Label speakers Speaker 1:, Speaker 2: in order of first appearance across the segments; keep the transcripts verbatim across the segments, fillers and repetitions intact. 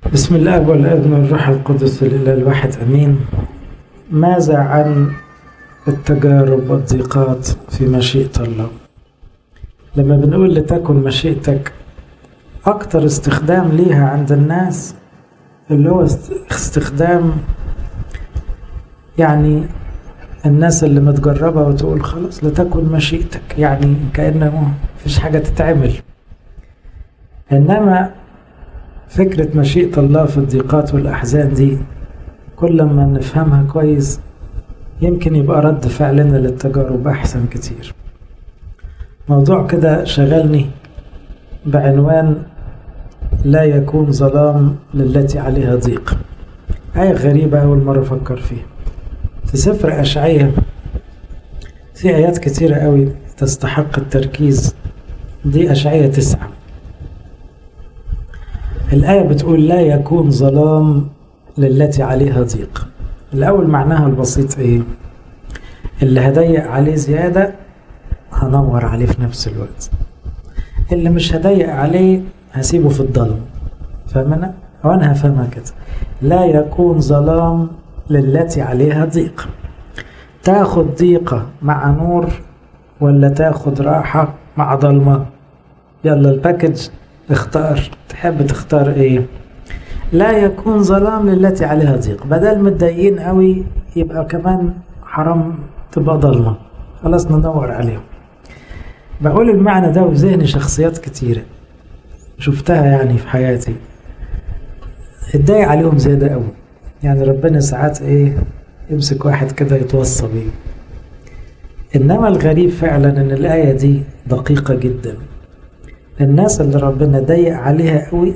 Speaker 1: بسم الله والابن والروح القدس الإله الواحد أمين. ماذا عن التجارب والضيقات في مشيئة الله؟ لما بنقول لتكن مشيئتك، أكتر استخدام ليها عند الناس اللي هو استخدام يعني الناس اللي متجربة وتقول خلاص لتكن مشيئتك، يعني كأنه مفيش حاجة تتعمل. إنما فكرة مشيئة الله في الضيقات والأحزان دي كل ما نفهمها كويس يمكن يبقى رد فعلنا للتجارب أحسن كتير. موضوع كده شغلني بعنوان لا يكون ظلام للتي عليها ضيق. آية غريبة أول مرة أفكر فيها في سفر أشعياء. في آيات كتيرة قوي تستحق التركيز. دي أشعياء تسعة. الآية بتقول لا يكون ظلام للتي عليها ضيق. الأول معناها البسيط إيه؟ اللي هضيق عليه زيادة هنور عليه في نفس الوقت، اللي مش هضيق عليه هسيبه في الظلم. فاهمنا؟ أو أنا هفهمها كده. لا يكون ظلام للتي عليها ضيق. تاخد ضيقة مع نور ولا تاخد راحة مع ظلمة؟ يلا الباكج اختار، تحب تختار ايه؟ لا يكون ظلام للتي عليها ضيق. بدل متضايقين قوي يبقى كمان حرام تبقى ظلمة، خلاص ندور عليهم. بقول المعنى ده وذهني شخصيات كتيرة شفتها يعني في حياتي اتضايق عليهم زيادة قوي. يعني ربنا ساعات ايه يمسك واحد كده يتوصى بيه. انما الغريب فعلا ان الآية دي دقيقة جدا. الناس اللي ربنا ضيق عليها قوي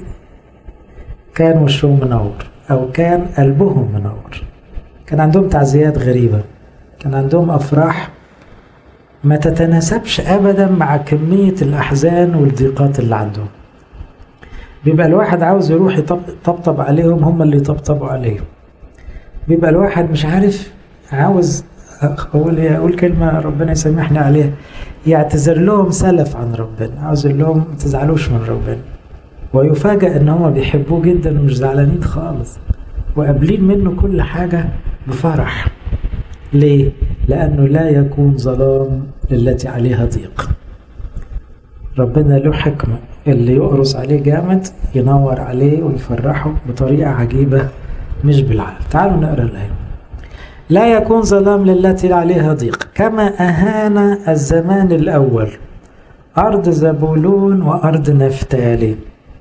Speaker 1: كان وشهم منور او كان قلبهم منور، كان عندهم تعزيات غريبة، كان عندهم افراح ما تتناسبش ابدا مع كمية الاحزان والضيقات اللي عندهم. بيبقى الواحد عاوز يروح يطبطب عليهم، هم اللي يطبطبوا عليه. بيبقى الواحد مش عارف، عاوز اقول ايه، اقول كلمة ربنا يسامحني عليها، يعتذر لهم سلف عن ربنا، عاوز اقول لهم ما تزعلوش من ربنا، ويفاجأ ان هم بيحبوه جدا ومش زعلانين خالص وقابلين منه كل حاجة بفرح. ليه؟ لأنه لا يكون ظلام للتي عليها ضيق. ربنا له حكمة، اللي يقرص عليه جامد ينور عليه ويفرحه بطريقة عجيبة مش بالعقل. تعالوا نقرأ الآية. لا يكون ظلام للتي عليها ضيق كما أهان الزمان الأول أرض زبولون وأرض نفتالي.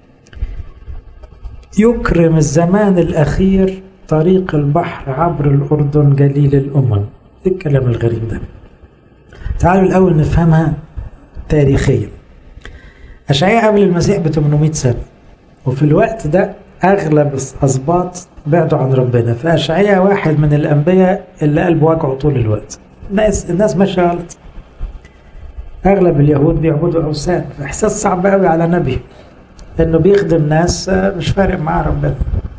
Speaker 1: يكرم الزمان الأخير طريق البحر عبر الأردن جليل الأمم. إيه الكلام الغريب ده؟ تعالوا الأول نفهمها تاريخيا. أشعياء قبل المسيح ب ثمانمائة سنة، وفي الوقت ده أغلب الأسباط بعدوا عن ربنا. فأشعياء واحد من الأنبياء اللي قلبه وجعه طول الوقت. الناس الناس ماشية غلط. أغلب اليهود بيعبدوا أوثان، فإحساس صعب قوي على نبي إنه بيخدم ناس مش فارق معاه ربنا.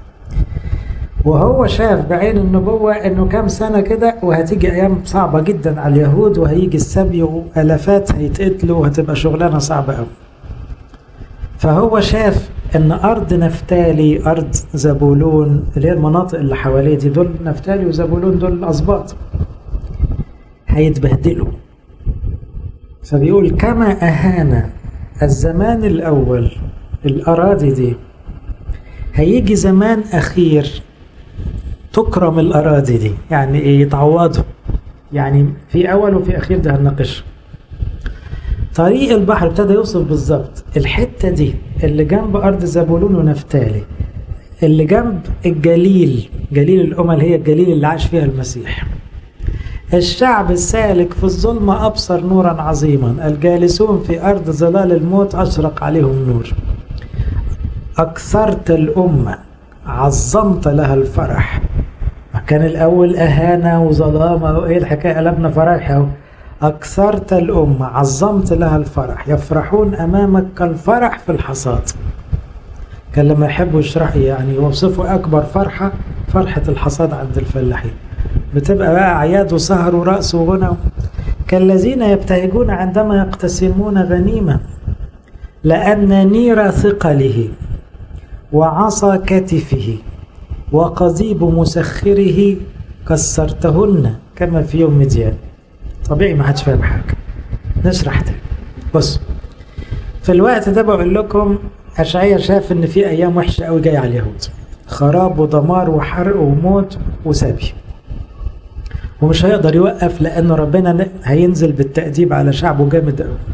Speaker 1: وهو شاف بعين النبوة إنه كام سنة كده وهتيجي أيام صعبة جدا على اليهود، وهيجي السبي وألفات هيتقتلوا وهتبقى شغلانة صعبة قوي. فهو شاف ان ارض نفتالي ارض زبولون اللي هي المناطق اللي حواليه دي، دول نفتالي وزبولون دول الاسباط، هيتبهدلوا. فبيقول كما اهان الزمان الاول الاراضي دي، هيجي زمان اخير تكرم الاراضي دي. يعني ايه؟ يتعوضوا. يعني في اول وفي اخير، ده هنناقشه. طريق البحر ابتدى يوصف بالظبط الحتة دي اللي جنب أرض زبولون ونفتالي، اللي جنب الجليل، جليل الأمم، هي الجليل اللي عاش فيها المسيح. الشعب السالك في الظلمة أبصر نورا عظيما، الجالسون في أرض ظلال الموت أشرق عليهم نور. أكثرت الأمة عظمت لها الفرح. كان الأول أهانة وظلامة وإيه الحكاية، قلبنا فرح أهو. أكثرت الأمة عظمت لها الفرح، يفرحون أمامك كالفرح في الحصاد. كان لما يحبوا يشرح يعني يوصفوا أكبر فرحة فرحة الحصاد عند الفلاحين، بتبقى بقى أعياد وسهر ورقص وغنى. كالذين يبتهجون عندما يقتسمون غنيمة، لأن نير ثقله وعصا كتفه وقضيب مسخره كسرتهن كما في يوم مديان. طبيعي ما حدش فاهم حاجة، نشرح تاني. بص، في الوقت ده بقول لكم أشعياء شاف إن في أيام وحشة قوي جاية على اليهود، خراب ودمار وحرق وموت وسبي، ومش هيقدر يوقف لأنه ربنا هينزل بالتأديب على شعبه جامد قوي.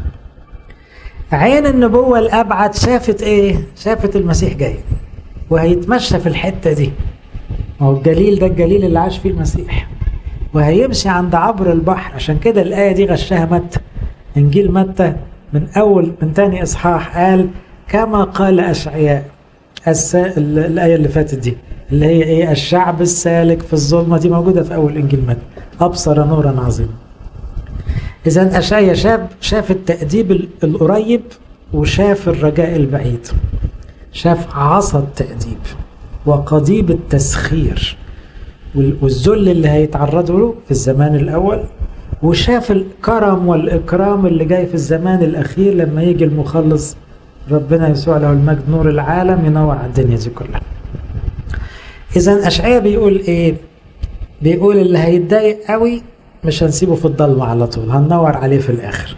Speaker 1: عين النبوة الأبعد شافت إيه؟ شافت المسيح جاي وهيتمشى في الحتة دي، ما هو الجليل ده الجليل اللي عاش فيه المسيح، وهيمشي عند عبر البحر. عشان كده الآية دي غشها متى، إنجيل متى من أول من تاني إصحاح قال كما قال أشعياء. السا... الآية اللي فاتت دي اللي هي إيه؟ الشعب السالك في الظلمة، دي موجودة في أول إنجيل متى، أبصر نورا عظيما. إذن أشعياء شاب شاف التأديب القريب وشاف الرجاء البعيد، شاف عصا التأديب وقضيب التسخير والذل اللي هيتعرضوا له في الزمان الأول، وشاف الكرم والإكرام اللي جاي في الزمان الأخير لما يجي المخلص ربنا يسوع له المجد نور العالم ينور على الدنيا دي كلها. إذن أشعياء بيقول إيه؟ بيقول اللي هيتضايق قوي مش هنسيبه في الضلمة على طول، هننور عليه في الآخر.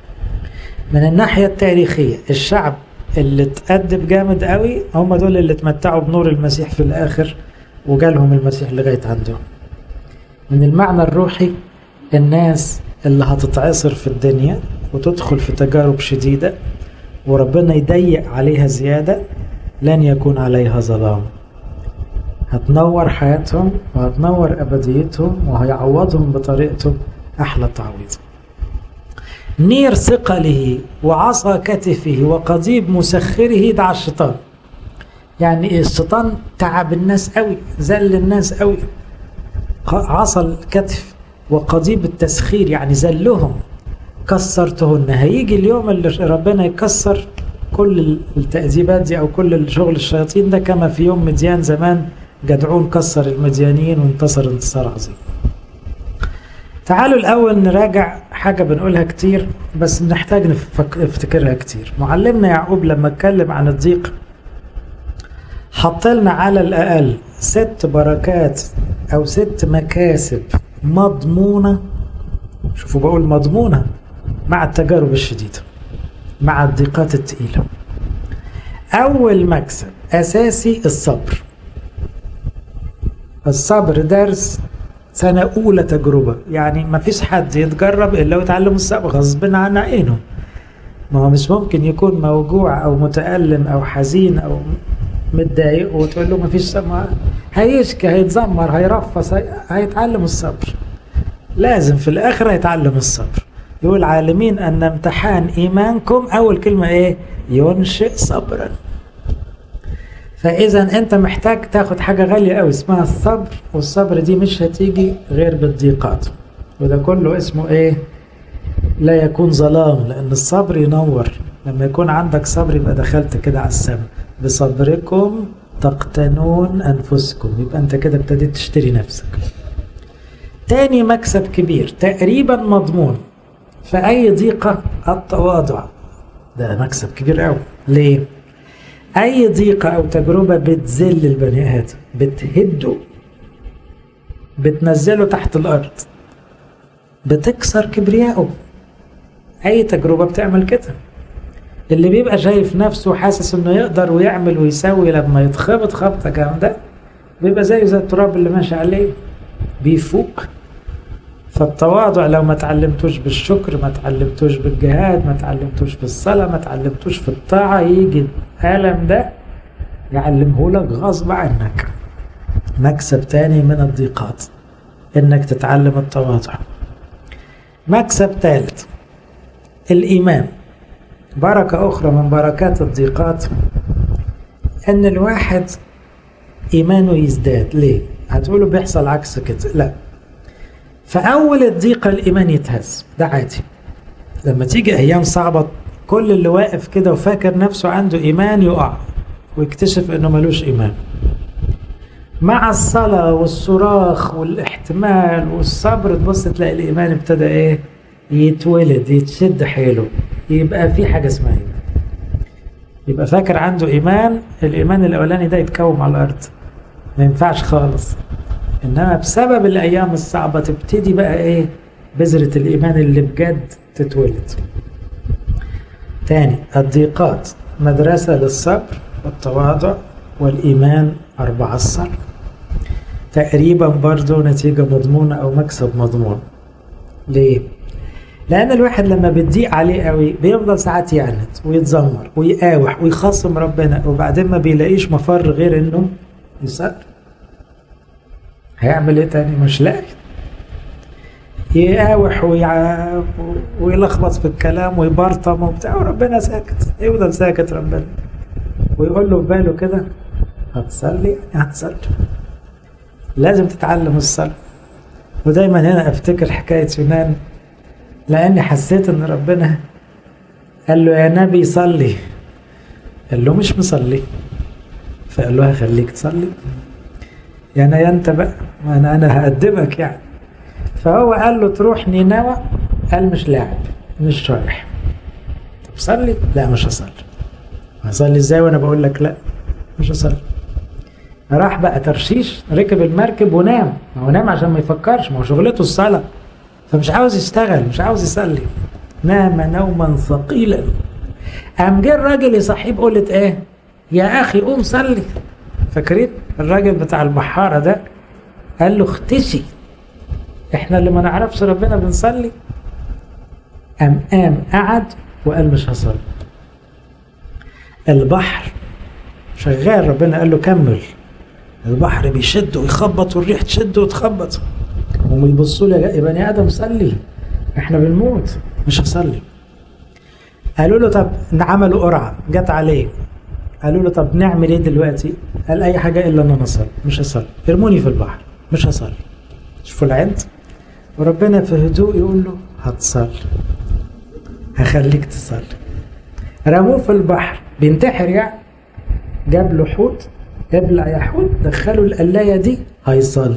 Speaker 1: من الناحية التاريخية الشعب اللي اتأدب جامد قوي هم دول اللي اتمتعوا بنور المسيح في الآخر وجالهم المسيح لغاية عندهم. من المعنى الروحي الناس اللي هتتعصر في الدنيا وتدخل في تجارب شديدة وربنا يضيق عليها زيادة لن يكون عليها ظلام، هتنور حياتهم وهتنور أبديتهم وهيعوضهم بطريقته أحلى تعويض. نير ثقله وعصا كتفه وقضيب مسخره، ده على الشيطان. يعني إيه؟ الشيطان تعب الناس قوي، زل الناس قوي. عصا الكتف وقضيب التسخير يعني زلهم، كسرتهن. هيجي اليوم اللي ربنا يكسر كل التأديبات دي أو كل الشغل الشياطين ده، كما في يوم مديان زمان جدعون كسر المديانيين وانتصر انتصار عظيم. تعالوا الأول نراجع حاجة بنقولها كتير بس نحتاج نفتكرها كتير. معلمنا يعقوب لما اتكلم عن الضيق حط لنا على الأقل ست بركات أو ست مكاسب مضمونة. شوفوا بقول مضمونة مع التجارب الشديدة، مع الضيقات التقيلة. أول مكسب أساسي الصبر. الصبر درس سنة أولى تجربة، يعني ما فيش حد يتجرب إلا ويتعلم الصبر غصب عن عينه. ما هو مش ممكن يكون موجوع أو متألم أو حزين أو متضايق وتقول له ما فيش صبر، هيشكي هيتذمر هيرفص، هيتعلم الصبر. لازم في الآخر هيتعلم الصبر. يقول عالمين أن امتحان إيمانكم أول كلمة إيه؟ ينشئ صبرا. فإذا أنت محتاج تاخد حاجة غالية أوي اسمها الصبر، والصبر دي مش هتيجي غير بالضيقات، وده كله اسمه إيه؟ لا يكون ظلام، لأن الصبر ينور. لما يكون عندك صبر يبقى دخلت كده على السماء. بصبركم تقتنون أنفسكم، يبقى أنت كده ابتديت تشتري نفسك. تاني مكسب كبير تقريبا مضمون في أي ضيقة التواضع. ده مكسب كبير أوي. ليه؟ أي ضيقة أو تجربة بتذل البني آدم، بتهده، بتنزله تحت الأرض، بتكسر كبرياءه. أي تجربة بتعمل كده. اللي بيبقى شايف نفسه حاسس إنه يقدر ويعمل ويسوي، لما يتخبط خبطة جامدة بيبقى زيه زي التراب اللي ماشي عليه، بيفوق. فالتواضع لو ما تعلمتوش بالشكر، ما تعلمتوش بالجهاد، ما تعلمتوش بالصلاة، ما تعلمتوش في الطاعة، يجي الألم ده يعلمه لك غصب عنك. مكسب تاني من الضيقات إنك تتعلم التواضع. مكسب ثالث الإيمان. بركة أخرى من بركات الضيقات إن الواحد إيمانه يزداد. ليه؟ هتقولوا بيحصل عكس كده. لا، فأول الضيقة الإيمان يتهز، ده عادي. لما تيجي أيام صعبة كل اللي واقف كده وفاكر نفسه عنده إيمان يقع ويكتشف إنه ملوش إيمان. مع الصلاة والصراخ والاحتمال والصبر تبص تلاقي الإيمان ابتدى إيه؟ يتولد، يتشد حيله، يبقى في حاجة اسمها إيمان. يبقى فاكر عنده إيمان، الإيمان الأولاني ده يتكوم على الأرض، ما ينفعش خالص. إنما بسبب الأيام الصعبة تبتدي بقى إيه؟ بذرة الإيمان اللي بجد تتولد. تاني، الضيقات مدرسة للصبر والتواضع والإيمان. أربعة، الصلاة تقريبا برضو نتيجة مضمونة أو مكسب مضمون. ليه؟ لأن الواحد لما بتضيق عليه قوي بيفضل ساعات يعند ويتذمر ويقاوح ويخاصم ربنا، وبعدين ما بيلاقيش مفر غير إنه يصلي. هيعمل إيه تاني؟ مش لاقي. يقاوح ويع... ويلخبط في الكلام ويبرطم وبتاع، وربنا ساكت، يفضل ساكت ربنا، ويقول له في باله كده هتصلي يعني هتصلي، لازم تتعلم الصلاة. ودايما هنا افتكر حكاية يونان، لأني حسيت ان ربنا قال له يا نبي صلي، قال له مش مصلي، فقال له هخليك تصلي يعني يا انت بقى، انا انا هقدمك يعني. فهو قال له تروح نينوى، قال مش لاعب مش رايح. طب صلي، لا مش هصلي. هصلي ازاي وانا بقول لك لا مش هصلي؟ راح بقى ترشيش، ركب المركب ونام. ما هو نام عشان ما يفكرش، ما هو شغلته الصلاة، فمش عاوز يشتغل، مش عاوز يصلي. نام نوما ثقيلا. قام جه الراجل يصحيه بقولة ايه؟ يا اخي قوم صلي. فاكرين الراجل بتاع البحارة ده؟ قال له اختشي، احنا اللي ما نعرفش ربنا بنصلي. قام قام قعد وقال مش هصلي. البحر شغال، ربنا قال له كمل. البحر بيشد ويخبط والريح تشد وتخبط، هم يبصوا له يا بني ادم صلي، احنا بنموت مش هصلي. قالوا له طب عملوا قرعه جت عليه، قالوا له طب نعمل ايه دلوقتي؟ قال اي حاجه الا ان انا اصلي، مش هصلي، ارموني في البحر مش هصلي. شوفوا العند، وربنا في هدوء يقول له هتصلي، هخليك تصلي. رموه في البحر بينتحر يعني، جاب له حوت، ابلع يا حوت، دخلوا القلايه دي هيصلي.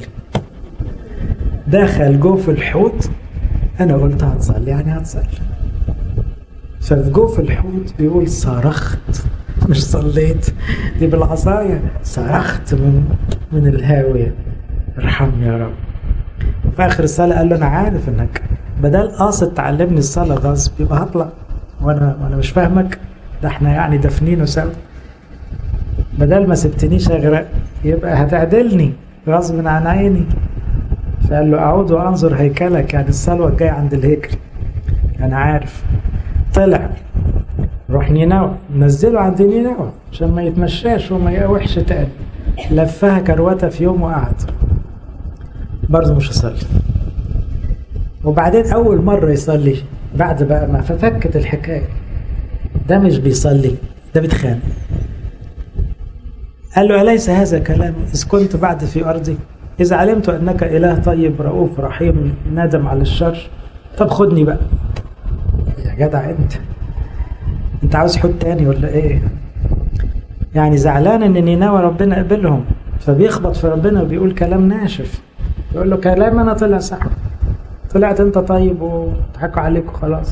Speaker 1: دخل جوه الحوت، انا قلت هتصلي يعني هتصلي. ففي جوه الحوت بيقول صرخت، مش صليت، دي بالعصايه، صرخت من من الهاويه، ارحمني يا رب. وفي اخر الصلاه قال له انا عارف انك بدل قاصد تعلمني الصلاه غصب يبقى هطلع وانا وانا مش فاهمك، ده احنا يعني دافنينه سوا، بدل ما سبتنيش اغرق يبقى هتعدلني غصب عن عيني. فقال له اعود وانظر هيكلك، يعني الصلوه الجايه عند الهيكل، انا عارف. طلع روح نينوى، نزله عند نينوى عشان ما يتمشاش وما يقاوحش تاني. لفها كروته في يوم وقعد، برضه مش هصلي. وبعدين اول مره يصلي بعد بقى ما ففكت الحكايه، ده مش بيصلي، ده بيتخانق. قال له أليس هذا كلام إذ كنت بعد في أرضي؟ إذا علمت أنك إله طيب رؤوف رحيم نادم على الشر، طب خدني بقى يا جدع. أنت أنت عاوز حد تاني ولا إيه؟ يعني زعلان إن نينوى ربنا قبلهم، فبيخبط في ربنا وبيقول كلام ناشف. يقول له كلام أنا طلع صح، طلعت أنت طيب وضحكوا عليك وخلاص.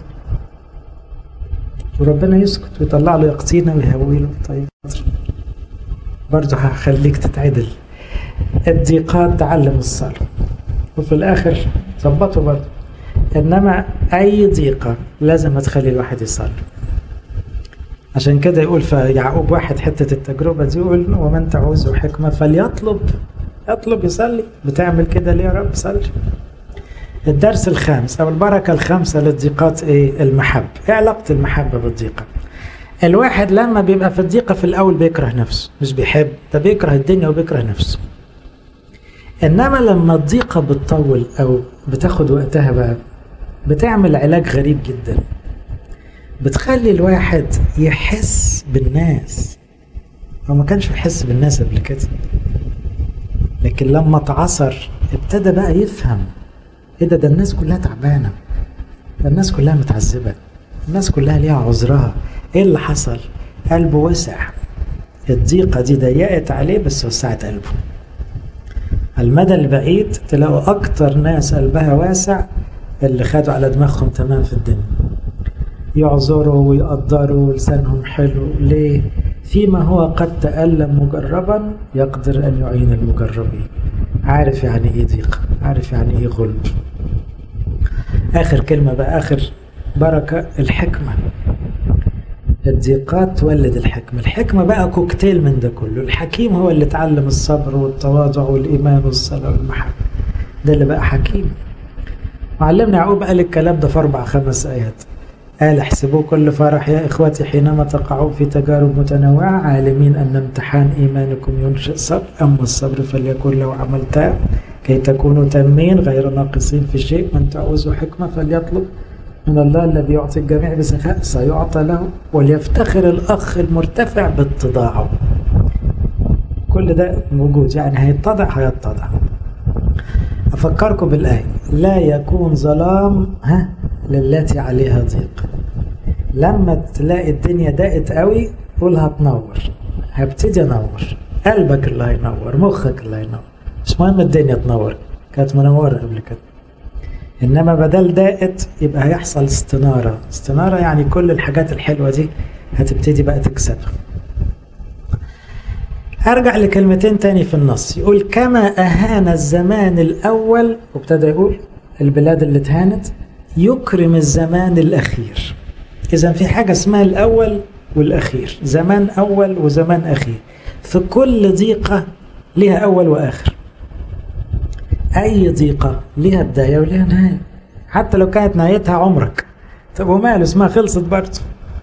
Speaker 1: وربنا يسكت ويطلع له يقطينه ويهويله. طيب برضه هخليك تتعدل. الضيقات تعلم الصلاة، وفي الآخر ظبطه برضه. إنما أي ضيقة لازم تخلي الواحد يصلي. عشان كده يقول في يعقوب واحد حتة التجربة دي، يقول ومن تعوز حكمة فليطلب، يطلب يصلي. بتعمل كده ليه يا رب؟ صلي. الدرس الخامس أو البركة الخامسة للضيقات إيه؟ المحبة. إيه علاقة المحبة بالضيقة؟ الواحد لما بيبقى في الضيقة في الأول بيكره نفسه، مش بيحب، ده بيكره الدنيا وبيكره نفسه. إنما لما الضيقة بتطول أو بتاخد وقتها بقى، بتعمل علاج غريب جدا، بتخلي الواحد يحس بالناس. هو ما كانش بيحس بالناس قبل كده، لكن لما اتعصر ابتدى بقى يفهم ايه ده، ده الناس كلها تعبانة، ده الناس كلها متعذبة، الناس كلها ليها عذرها. ايه اللي حصل؟ قلبه وسع. الضيقة دي ضيقت عليه بس وسعت قلبه. المدى البعيد تلاقوا اكتر ناس قلبها واسع اللي خدوا على دماغهم تمام في الدنيا. يعذروا ويقدروا لسانهم حلو. ليه؟ فيما هو قد تألم مجربا يقدر أن يعين المجربين. عارف يعني إيه ضيق، عارف يعني إيه غلب. آخر كلمة بقى، آخر بركة، الحكمة. الضيقات تولد الحكمة. الحكمة بقى كوكتيل من ده كله. الحكيم هو اللي تعلم الصبر والتواضع والإيمان والصلاة والمحبة، ده اللي بقى حكيم. معلمنا يعقوب قال الكلام ده في أربع خمس آيات. قال احسبوا كل فرح يا إخوتي حينما تقعون في تجارب متنوعة، عالمين أن امتحان إيمانكم ينشئ صبر، أما الصبر فليكن له عمل تام كي تكونوا تامين غير ناقصين في شيء. من تعوزوا حكمة فليطلب من الله الذي يعطي الجميع بسخاء سيعطى له، وليفتخر الأخ المرتفع باتضاعه. كل ده موجود، يعني هيتضع هيتضع. أفكركم بالآية، لا يكون ظلام ها للتي عليها ضيق. لما تلاقي الدنيا ضاقت قوي قول هتنور، هبتدي انور، قلبك اللي هينور، مخك اللي هينور، مش مهم الدنيا تنور، كانت منورة قبل كده. انما بدل ضاقت يبقى هيحصل استنارة. استنارة يعني كل الحاجات الحلوة دي هتبتدي بقى تكسبها. ارجع لكلمتين تاني في النص، يقول كما اهان الزمان الاول، وابتدى يقول البلاد اللي اتهانت، يكرم الزمان الاخير. اذا في حاجة اسمها الاول والاخير، زمان اول وزمان اخير. في كل ضيقة لها اول واخر. اي ضيقة لها بداية ولها نهاية، حتى لو كانت نهايتها عمرك. طب وماله، اسمها خلصت برضه.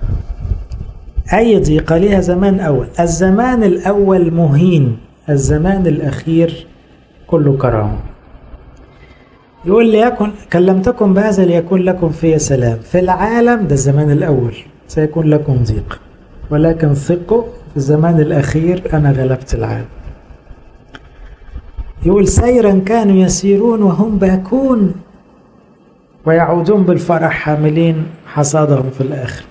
Speaker 1: أي ضيقة لها زمان أول. الزمان الأول مهين، الزمان الأخير كله كرامة. يقول ليكن كلمتكم بهذا ليكون لكم في سلام. في العالم ده الزمان الأول سيكون لكم ضيق، ولكن ثقوا في الزمان الأخير أنا غلبت العالم. يقول سيرا كانوا يسيرون وهم باكون ويعودون بالفرح حاملين حصادهم في الآخر.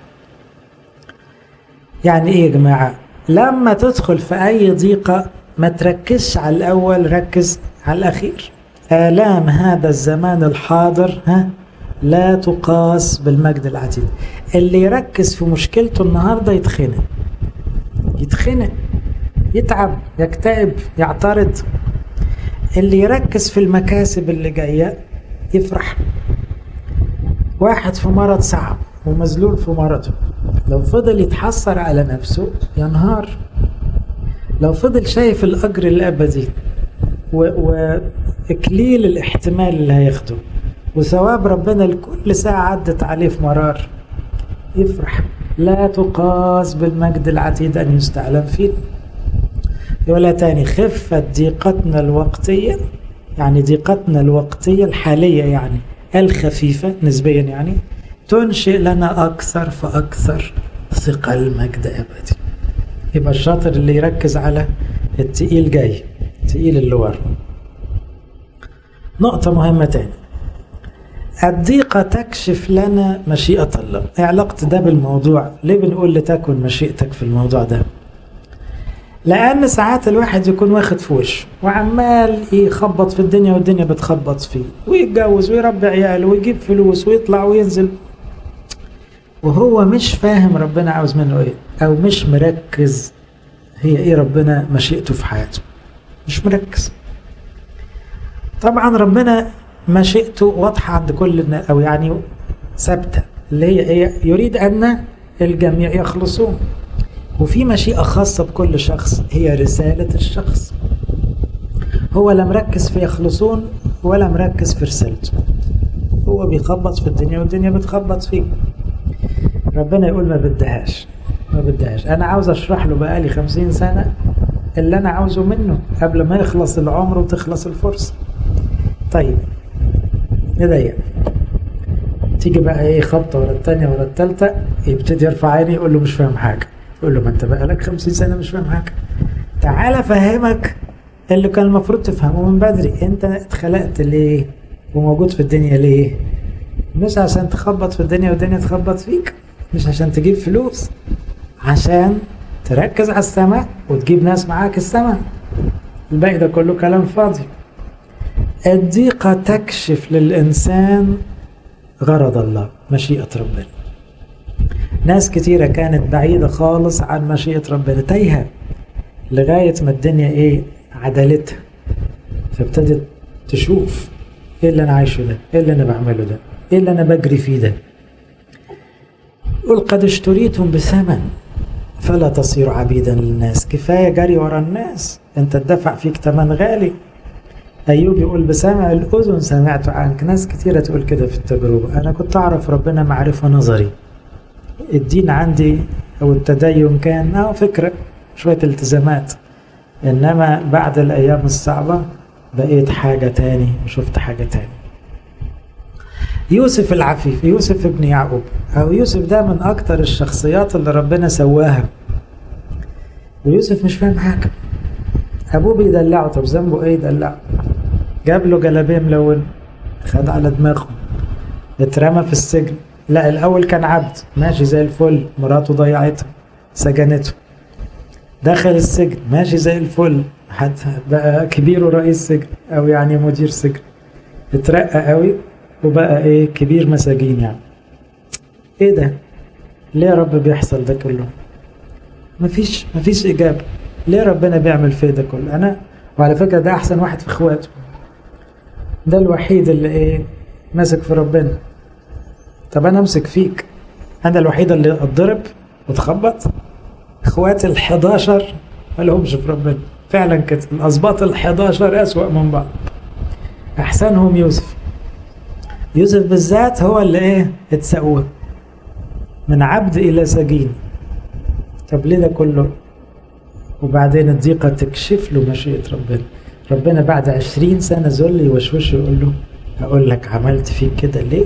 Speaker 1: يعني ايه يا جماعة؟ لما تدخل في اي ضيقة ما تركزش على الاول، ركز على الاخير. آلام هذا الزمان الحاضر ها لا تقاس بالمجد العتيد. اللي يركز في مشكلته النهاردة يتخنق، يتخنق، يتعب، يكتئب، يعترض. اللي يركز في المكاسب اللي جاية يفرح. واحد في مرض صعب ومذلول في مرضه، لو فضل يتحسر على نفسه ينهار. لو فضل شايف الأجر الأبدي وإكليل الاحتمال اللي هياخده وثواب ربنا لكل ساعة عدت عليه في مرار يفرح. لا تقاس بالمجد العتيد أن يستعلم فيه. ولا تاني خفت ضيقتنا الوقتية، يعني ضيقتنا الوقتية الحالية يعني الخفيفة نسبيا، يعني تنشئ لنا أكثر فأكثر ثقل مجد أبدي. يبقى الشاطر اللي يركز على التقيل جاي، التقيل اللي ورا. نقطة مهمة تاني، الضيقة تكشف لنا مشيئة الله. ايه علاقة ده بالموضوع؟ ليه بنقول لتكن مشيئتك في الموضوع ده؟ لأن ساعات الواحد يكون واخد في وشه وعمال يخبط في الدنيا والدنيا بتخبط فيه، ويتجوز ويربي عياله ويجيب فلوس ويطلع وينزل، وهو مش فاهم ربنا عاوز منه ايه، او مش مركز هي ايه ربنا مشيئته في حياته، مش مركز. طبعا ربنا مشيئته واضحة عند كل الناس، او يعني ثابتة، اللي هي ايه؟ يريد ان الجميع يخلصون. وفي مشيئة خاصة بكل شخص، هي رسالة الشخص. هو لا مركز في يخلصون ولا مركز في رسالته، هو بيخبط في الدنيا والدنيا بتخبط فيه. ربنا يقول ما بدهاش ما بدهاش أنا عاوز أشرح له بقالي خمسين سنة اللي أنا عاوزه منه قبل ما يخلص العمر وتخلص الفرصة. طيب يضيق، تيجي بقى ايه خبطة ولا التانية ولا التالتة، يبتدي يرفع عيني يقول له مش فاهم حاجة. يقول له ما انت بقى لك خمسين سنة مش فاهم حاجة، تعال فهمك اللي كان المفروض تفهمه من بدري. انت اتخلقت ليه وموجود في الدنيا ليه؟ مش عشان تخبط في الدنيا والدنيا تخبط فيك، مش عشان تجيب فلوس، عشان تركز على السماء وتجيب ناس معاك السماء. الباقي ده كله كلام فاضي. الضيقة تكشف للإنسان غرض الله، مشيئة ربنا. ناس كتيرة كانت بعيدة خالص عن مشيئة ربنا، تايهة لغاية ما الدنيا ايه عدلتها، فابتدت تشوف ايه اللي انا عايشه ده، ايه اللي انا بعمله ده، ايه اللي انا بجري فيه ده. قل قد اشتريتم بثمن فلا تصير عبيدا للناس. كفاية جري ورا الناس، انت تدفع فيك ثمن غالي. أيوب يقول بسمع الأذن سمعت عنك. ناس كتيرة تقول كده في التجربة، أنا كنت أعرف ربنا معرفة نظري، الدين عندي أو التدين كان أو فكرة شوية التزامات، إنما بعد الأيام الصعبة بقيت حاجة تاني وشفت حاجة تاني. يوسف العفيف، يوسف ابن يعقوب، أو يوسف ده من أكتر الشخصيات اللي ربنا سواها، ويوسف مش فاهم حاجة. أبوه بيدلعه، طب ذنبه إيه يدلعه؟ جاب له جلابيه ملون خد على دماغه، اترمى في السجن. لا الأول كان عبد ماشي زي الفل، مراته ضيعته سجنته، دخل السجن ماشي زي الفل، حتى بقى كبير ورئيس سجن أو يعني مدير سجن، اترقى قوي وبقى ايه كبير مساجين. يعني ايه ده؟ ليه يا رب بيحصل ده كله؟ مفيش مفيش إجابة. ليه ربنا بيعمل فيه ده كله؟ أنا وعلى فكرة ده أحسن واحد في إخواته، ده الوحيد اللي ايه ماسك في ربنا. طب أنا أمسك فيك، أنا الوحيد اللي أتضرب وتخبط. إخواتي الحداشر ما لهمش في ربنا فعلا كده، الأسباط الحداشر أسوأ من بعض، أحسنهم يوسف. يوسف بالذات هو اللي ايه اتسوى من عبد إلى سجين. طب ليه ده كله؟ وبعدين الضيقة تكشف له مشيئة ربنا. ربنا بعد عشرين سنة ذل يوشوش يقول له أقول لك عملت فيك كده ليه؟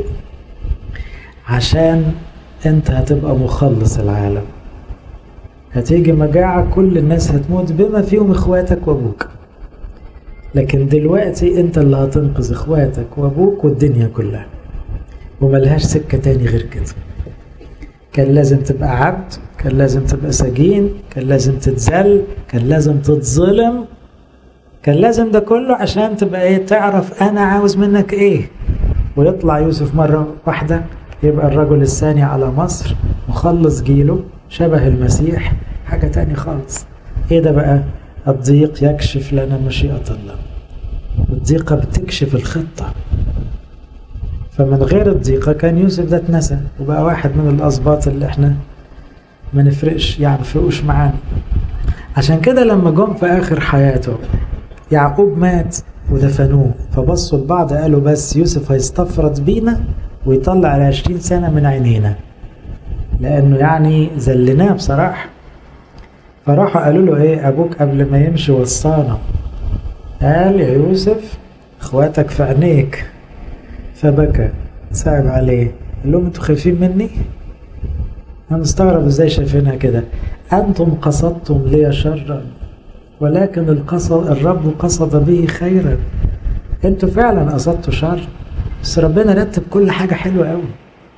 Speaker 1: عشان أنت هتبقى مخلص العالم، هتيجي مجاعة كل الناس هتموت بما فيهم إخواتك وأبوك، لكن دلوقتي أنت اللي هتنقذ إخواتك وأبوك والدنيا كلها، وملهاش سكة تاني غير كده. كان لازم تبقى عبد، كان لازم تبقى سجين، كان لازم تتذل، كان لازم تتظلم، كان لازم ده كله عشان تبقى ايه تعرف انا عاوز منك ايه. ويطلع يوسف مرة واحدة يبقى الرجل الثاني على مصر، مخلص جيله، شبه المسيح، حاجة تاني خالص. ايه ده بقى؟ الضيق يكشف لنا مشيئة الله. الضيقة بتكشف الخطة. فمن غير الضيقة كان يوسف ده اتنسى وبقى واحد من الأسباط اللي احنا ما نفرقش يعني فرقوش معانا. عشان كده لما جم في آخر حياته يعقوب مات ودفنوه، فبصوا لبعض قالوا بس يوسف هيستفرد بينا ويطلع العشرين سنة من عينينا، لأنه يعني زلناه بصراحة. فراحوا قالوا له ايه أبوك قبل ما يمشي وصانا، قال يا يوسف اخواتك في عينيك. فبكى صعب عليه، قال لهم انتوا خايفين مني؟ انا مستغرب ازاي شايفينها كده. انتم قصدتم لي شرا ولكن القصد الرب قصد به خيرا. انتوا فعلا قصدتوا شر بس ربنا رتب كل حاجة حلوة قوي.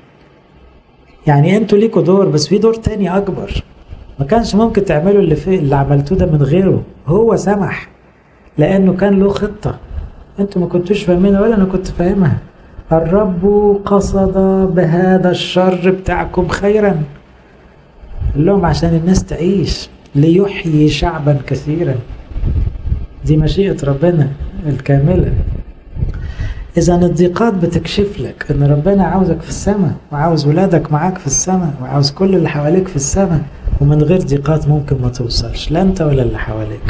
Speaker 1: يعني انتوا ليكوا دور بس في دور تاني اكبر، ما كانش ممكن تعملوا اللي في اللي عملتوه ده من غيره. هو سمح لانه كان له خطة انتوا ما كنتوش فاهمينها ولا انا كنت فاهمها. الرب قصد بهذا الشر بتاعكم خيرا، قال لهم عشان الناس تعيش، ليحيي شعبا كثيرا. دي مشيئة ربنا الكاملة. إذا الضيقات بتكشف لك إن ربنا عاوزك في السماء، وعاوز ولادك معاك في السماء، وعاوز كل اللي حواليك في السماء، ومن غير ضيقات ممكن ما توصلش لا أنت ولا اللي حواليك.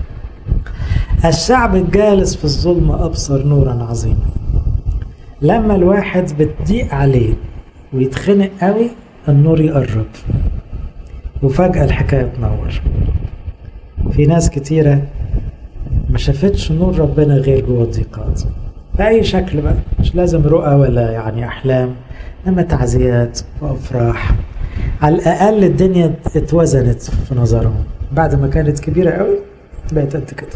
Speaker 1: الشعب الجالس في الظلم أبصر نورا عظيما. لما الواحد بتضيق عليه ويتخنق قوي النور يقرب وفجأة الحكاية تنور. في ناس كتيرة ما شافتش نور ربنا غير جوه الضيقات بأي شكل بقى، مش لازم رؤى ولا يعني أحلام، إنما تعزيات وأفراح. على الأقل الدنيا اتوزنت في نظرهم، بعد ما كانت كبيرة قوي بقت قد كده.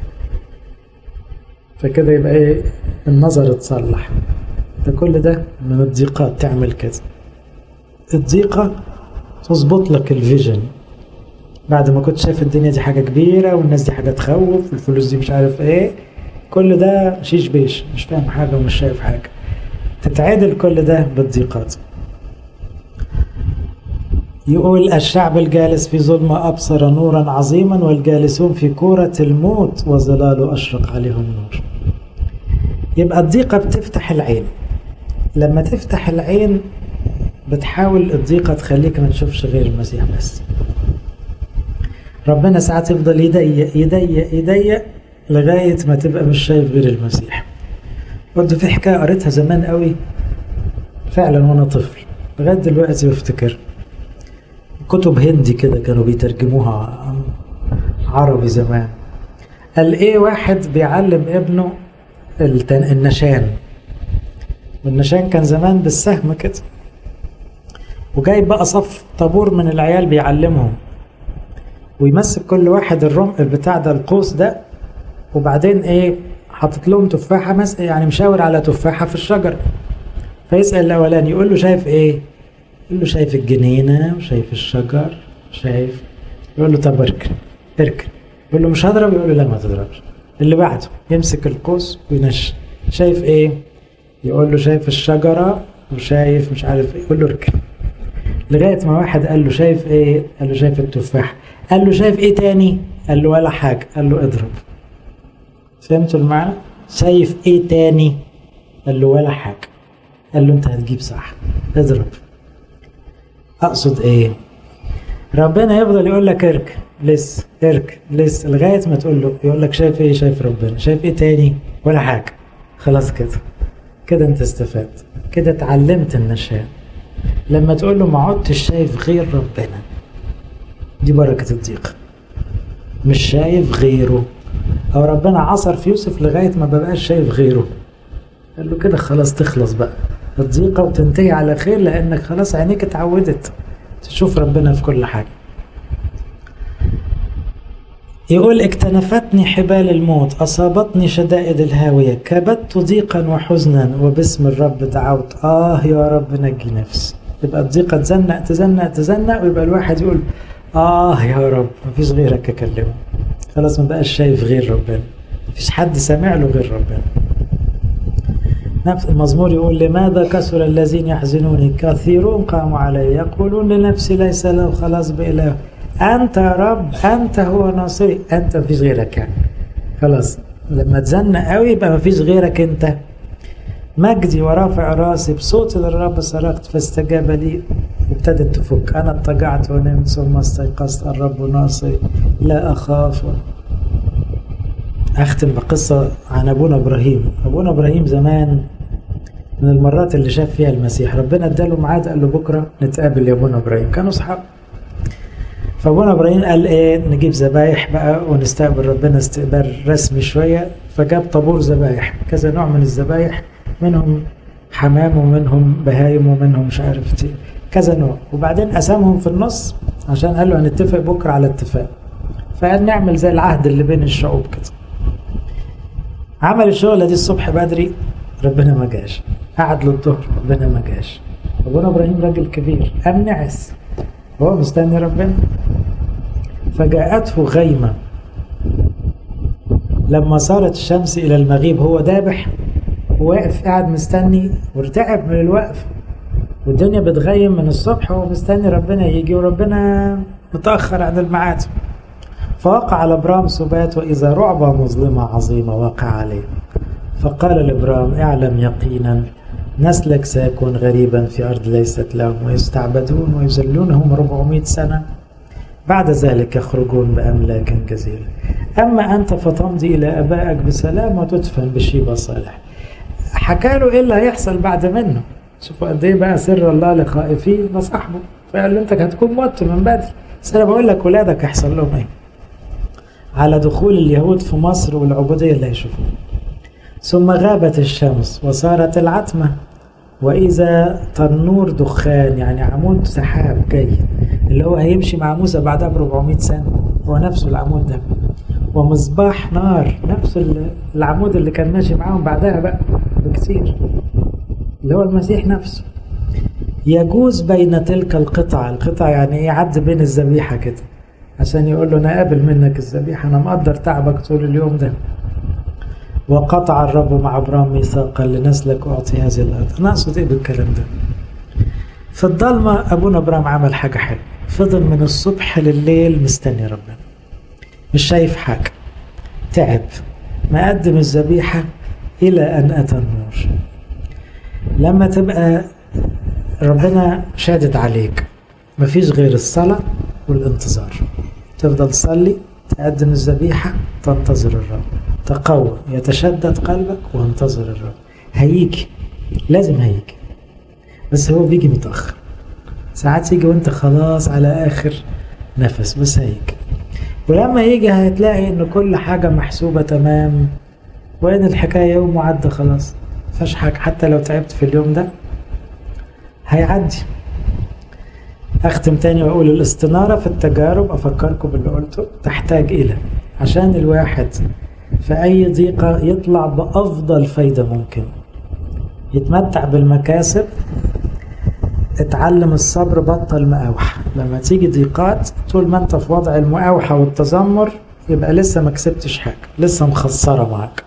Speaker 1: فكده يبقى ايه النظر اتصلح. ده كل ده من الضيقات تعمل كده. الضيقة تظبط لك الفيجن، بعد ما كنت شايف الدنيا دي حاجة كبيرة والناس دي حاجة تخوف والفلوس دي مش عارف ايه، كل ده شيش بيش، مش فاهم حاجة ومش شايف حاجة. تتعادل كل ده بالضيقات. يقول الشعب الجالس في ظلمة أبصر نورا عظيما، والجالسون في كورة الموت وظلاله أشرق عليهم نور. يبقى الضيقة بتفتح العين. لما تفتح العين بتحاول الضيقة تخليك ما تشوفش غير المسيح بس. ربنا ساعات يفضل يضيق يضيق يضيق لغاية ما تبقى مش شايف غير المسيح. برضه في حكاية قريتها زمان قوي فعلا وانا طفل، لغاية دلوقتي بفتكر. كتب هندي كده كانوا بيترجموها عربي زمان. قال ايه واحد بيعلم ابنه النشان، والنشان كان زمان بالسهم كده، وجايب بقى صف طابور من العيال بيعلمهم، ويمسك كل واحد الرمق بتاع ده القوس ده، وبعدين ايه حاطط لهم تفاحة مثلا، يعني مشاور على تفاحة في الشجر. فيسأل الأولاني يقول له شايف ايه؟ يقول له شايف الجنينة وشايف الشجر شايف. يقول له طب اركن اركن. يقول له مش هضرب. يقول له لا ما تضربش. اللي بعده يمسك القوس وينشن. شايف ايه؟ يقول له شايف الشجرة وشايف مش عارف ايه. يقول له اركن. لغاية ما واحد قال له شايف ايه؟ قال له شايف التفاح. قال له شايف ايه تاني؟ قال له ولا حاجة. قال له اضرب. فهمتوا المعنى؟ شايف ايه تاني؟ قال له ولا حاجة. قال له انت هتجيب صح، اضرب. اقصد ايه؟ ربنا يفضل يقول لك اركن لسه اركن لسه لغاية ما تقول له، يقول لك شايف ايه؟ شايف ربنا. شايف ايه تاني؟ ولا حاجة. خلاص كده كده انت استفدت، كده اتعلمت النشان. لما تقول له ما عدتش شايف غير ربنا، دي بركة الضيقة. مش شايف غيره. او ربنا عصر في يوسف لغاية ما ببقاش شايف غيره، قال له كده خلاص تخلص بقى الضيقة وتنتهي على خير، لانك خلاص عينيك اتعودت تشوف ربنا في كل حاجة. يقول اكتنفتني حبال الموت، أصابتني شدائد الهاوية، كبت ضيقا وحزنا وباسم الرب دعوت. آه يا رب نجي نفسي. يبقى الضيقة تزنق تزنق تزنق، ويبقى الواحد يقول آه يا رب مفيش غيرك أكلمه. خلاص ما بقاش شايف غير ربنا، مفيش حد سامع له غير ربنا. نفس المزمور يقول لماذا كثر الذين يحزنوني، كثيرون قاموا علي يقولون لنفسي ليس له خلاص بإله. أنت يا رب أنت هو ناصري، أنت مفيش غيرك. يعني خلاص لما تزنق قوي يبقى مفيش غيرك أنت. مجدي ورافع راسي بصوت للرب صرخت فاستجاب لي. ابتدت تفك. أنا اضطجعت ونمت ثم استيقظت الرب ناصري لا أخاف. أختم بقصة عن أبونا إبراهيم. أبونا إبراهيم زمان من المرات اللي شاف فيها المسيح، ربنا اداله ميعاد قال له بكرة نتقابل يا أبونا إبراهيم. كانوا أصحاب. فابونا ابراهيم قال ايه نجيب ذبايح بقى ونستقبل ربنا استقبال رسمي شويه. فجاب طابور ذبايح، كذا نوع من الذبايح، منهم حمام ومنهم بهايم ومنهم مش عارف كذا نوع. وبعدين قسمهم في النص عشان قال له هنتفق بكره على اتفاق. فقال نعمل زي العهد اللي بين الشعوب كده. عمل الشغله دي الصبح بدري، ربنا ما جاش. قعد للظهر، ربنا ما جاش. ابونا ابراهيم راجل كبير قام نعس، هو مستني ربنا. فجاءته غيمة لما صارت الشمس إلى المغيب، هو دابح وواقف قاعد مستني وارتعب من الوقف، والدنيا بتغيم من الصبح وهو مستني ربنا يجي، وربنا متأخر عن الميعاد. فوقع على إبرام سبات وإذا رعبة مظلمة عظيمة وقع عليه. فقال لإبرام اعلم يقينا نسلك سيكون غريبا في أرض ليست لهم، ويستعبدون ويذلونهم أربعمائة سنة، بعد ذلك يخرجون بأملاك جزيرة. أما أنت فتمضي إلى أبائك بسلام وتدفن بشيبة صالح. حكى له إيه اللي هيحصل بعد منه. شوفوا قد إيه بقى سر الله لخائفين وصاحبه. فقال له أنت هتكون مت من بدري، بس أنا بقول لك ولادك هيحصل لهم إيه على دخول اليهود في مصر والعبودية اللي هيشوفوه. ثم غابت الشمس وصارت العتمة، وإذا تنور دخان، يعني عمود سحاب جاي اللي هو هيمشي مع موسى بعدها بربعمائة سنة، هو نفسه العمود ده. ومصباح نار، نفس العمود اللي كان ماشي معاهم بعدها بقى بكثير، اللي هو المسيح نفسه. يجوز بين تلك القطع، القطع يعني ايه؟ يعد بين الذبيحة كده عشان يقول له انا قابل منك الذبيحة، انا مقدر تعبك طول اليوم ده. وقطع الرب مع ابرام ميثاقا لنسلك اعطي هذه الارض. انا اقصد ايه بالكلام ده؟ في الضلمة ابونا ابرام عمل حاجة حلوة، فضل من الصبح لليل مستني ربنا، مش شايف حاجة، تعب، ما قدم الذبيحة إلى أن أتى النور. لما تبقى ربنا شادد عليك مفيش غير الصلاة والانتظار، تفضل تصلي، تقدم الذبيحة، تنتظر الرب، تقوى، يتشدد قلبك وانتظر الرب. هيجي، لازم هيجي، بس هو بيجي متأخر، ساعات يجي وانت خلاص على آخر نفس، بس هيجي. ولما يجي هتلاقي ان كل حاجة محسوبة تمام، وان الحكاية يوم وعدى خلاص، مفيش حاجة، حتى لو تعبت في اليوم ده هيعدي. اختم تاني واقول الاستنارة في التجارب، افكركم باللي قلته، تحتاج الى عشان الواحد في اي ضيقة يطلع بافضل فايدة ممكن، يتمتع بالمكاسب. اتعلم الصبر، بطل مقاوحة. لما تيجي ضيقات طول ما انت في وضع المقاوحة والتذمر يبقى لسه ما كسبتش حاجة، لسه مخسرة معك.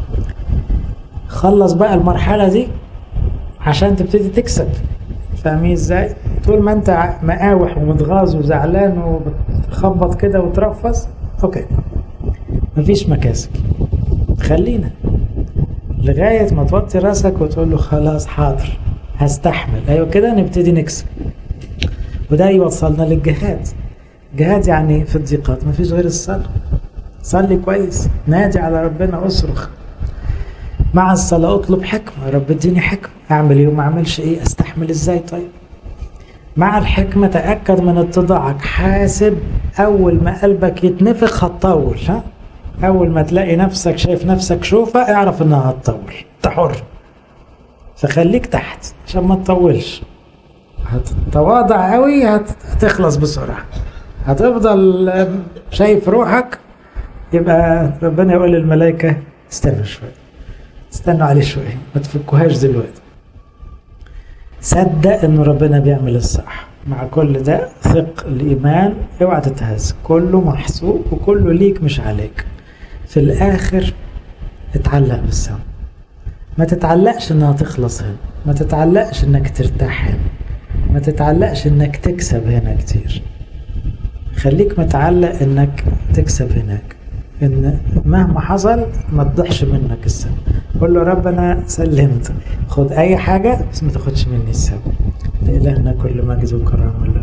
Speaker 1: خلص بقى المرحلة دي عشان تبتدي تكسب. فاهمين ازاي؟ طول ما انت مقاوح ومتغاظ وزعلان وبتخبط كده وترفس، اوكي مفيش مكاسب. خلينا لغاية ما توطي راسك وتقول له خلاص حاضر هستحمل، ايوه كده نبتدي نكسب. وده يوصلنا للجهاد. جهاد يعني في الضيقات مفيش غير الصلاة. صلي كويس، نادي على ربنا، اصرخ. مع الصلاة اطلب حكمة، رب اديني حكمة، اعمل ايه وما اعملش ايه، استحمل ازاي. طيب مع الحكمة تأكد من اتضاعك، حاسب. اول ما قلبك يتنفخ هتطول، ها؟ اول ما تلاقي نفسك شايف نفسك شوفة اعرف انها هتطول، انت حر. فخليك تحت عشان ما تطولش. هتتواضع قوي هتخلص بسرعة، هتفضل شايف روحك، يبقى ربنا يقول للملائكة استنوا شوية، استنوا عليه شوية، ما تفكوهاش دلوقتي. صدق ان ربنا بيعمل الصح. مع كل ده ثق الإيمان، اوعى تتهز، كله محسوب وكله ليك مش عليك. في الآخر اتعلق بالسما، ما تتعلقش انها تخلص هنا، ما تتعلقش انك ترتاح هنا، ما تتعلقش انك تكسب هنا كتير. خليك متعلق انك تكسب هناك، ان مهما حصل ما تضحش منك السما. قول له رب انا سلمت، خد اي حاجة بس ما تاخدش مني السما. لإلهنا كل مجد وكرم.